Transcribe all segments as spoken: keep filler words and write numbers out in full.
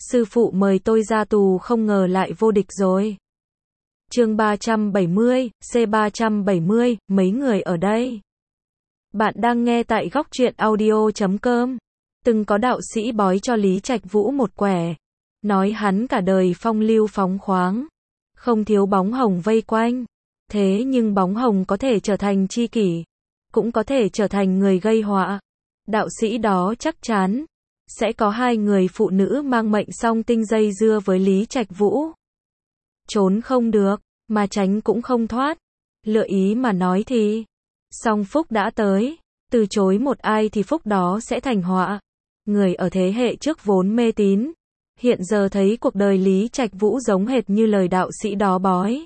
sư phụ mời tôi ra tù không ngờ lại vô địch rồi. Chương ba trăm bảy mươi, C ba trăm bảy mươi, mấy người ở đây. Bạn đang nghe tại góc truyện audio chấm com. Từng có đạo sĩ bói cho Lý Trạch Vũ một quẻ, nói hắn cả đời phong lưu phóng khoáng, không thiếu bóng hồng vây quanh. Thế nhưng bóng hồng có thể trở thành tri kỷ, cũng có thể trở thành người gây họa. Đạo sĩ đó chắc chắn sẽ có hai người phụ nữ mang mệnh song tinh dây dưa với Lý Trạch Vũ. Trốn không được, mà tránh cũng không thoát. Lựa ý mà nói thì, song phúc đã tới, từ chối một ai thì phúc đó sẽ thành họa. Người ở thế hệ trước vốn mê tín, hiện giờ thấy cuộc đời Lý Trạch Vũ giống hệt như lời đạo sĩ đó bói.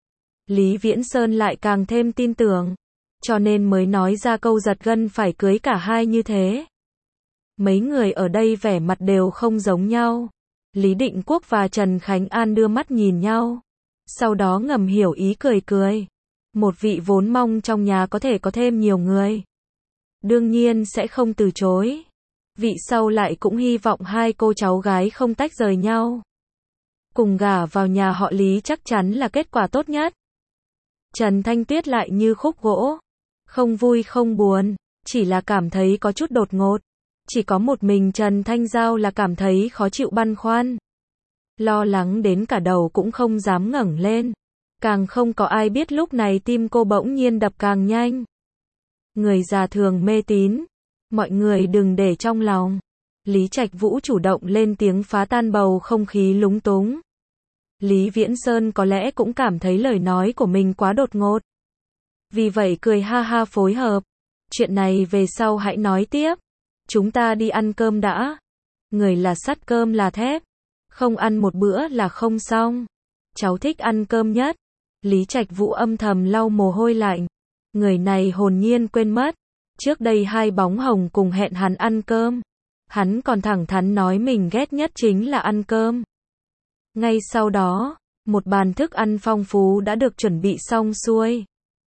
Lý Viễn Sơn lại càng thêm tin tưởng, cho nên mới nói ra câu giật gân phải cưới cả hai như thế. Mấy người ở đây vẻ mặt đều không giống nhau. Lý Định Quốc và Trần Khánh An đưa mắt nhìn nhau, sau đó ngầm hiểu ý cười cười. Một vị vốn mong trong nhà có thể có thêm nhiều người, đương nhiên sẽ không từ chối. Vị sau lại cũng hy vọng hai cô cháu gái không tách rời nhau, cùng gả vào nhà họ Lý chắc chắn là kết quả tốt nhất. Trần Thanh Tuyết lại như khúc gỗ, không vui không buồn, chỉ là cảm thấy có chút đột ngột. Chỉ có một mình Trần Thanh Giao là cảm thấy khó chịu băn khoăn, lo lắng đến cả đầu cũng không dám ngẩng lên. Càng không có ai biết lúc này tim cô bỗng nhiên đập càng nhanh. Người già thường mê tín, mọi người đừng để trong lòng. Lý Trạch Vũ chủ động lên tiếng phá tan bầu không khí lúng túng. Lý Viễn Sơn có lẽ cũng cảm thấy lời nói của mình quá đột ngột, vì vậy cười ha ha phối hợp. Chuyện này về sau hãy nói tiếp, chúng ta đi ăn cơm đã. Người là sắt cơm là thép, không ăn một bữa là không xong. Cháu thích ăn cơm nhất. Lý Trạch Vũ âm thầm lau mồ hôi lạnh. Người này hồn nhiên quên mất, trước đây hai bóng hồng cùng hẹn hắn ăn cơm. Hắn còn thẳng thắn nói mình ghét nhất chính là ăn cơm. Ngay sau đó, một bàn thức ăn phong phú đã được chuẩn bị xong xuôi.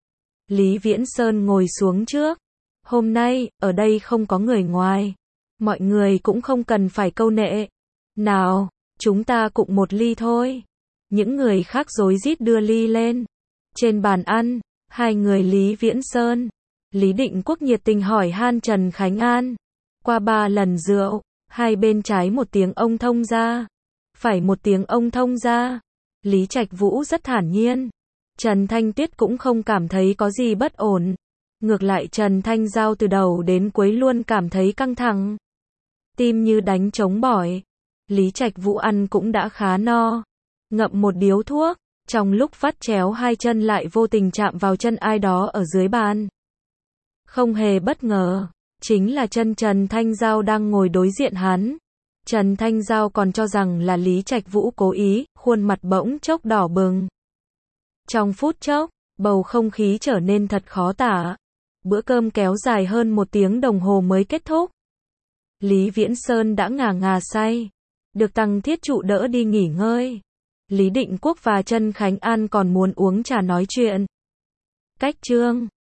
Lý Viễn Sơn ngồi xuống trước. Hôm nay, ở đây không có người ngoài. Mọi người cũng không cần phải câu nệ. Nào, chúng ta cùng một ly thôi. Những người khác rối rít đưa ly lên. Trên bàn ăn, hai người Lý Viễn Sơn, Lý Định Quốc nhiệt tình hỏi han Trần Khánh An. Qua ba lần rượu, hai bên trái một tiếng ông thông ra, phải một tiếng ông thông ra. Lý Trạch Vũ rất thản nhiên. Trần Thanh Tuyết cũng không cảm thấy có gì bất ổn. Ngược lại Trần Thanh Giao từ đầu đến cuối luôn cảm thấy căng thẳng, tim như đánh trống bỏi. Lý Trạch Vũ ăn cũng đã khá no, ngậm một điếu thuốc, trong lúc vắt chéo hai chân lại vô tình chạm vào chân ai đó ở dưới bàn. Không hề bất ngờ, chính là chân Trần Thanh Giao đang ngồi đối diện hắn. Trần Thanh Giao còn cho rằng là Lý Trạch Vũ cố ý, khuôn mặt bỗng chốc đỏ bừng. Trong phút chốc, bầu không khí trở nên thật khó tả. Bữa cơm kéo dài hơn một tiếng đồng hồ mới kết thúc. Lý Viễn Sơn đã ngà ngà say, được Tăng Thiết Trụ đỡ đi nghỉ ngơi. Lý Định Quốc và Trần Khánh An còn muốn uống trà nói chuyện. Cách chương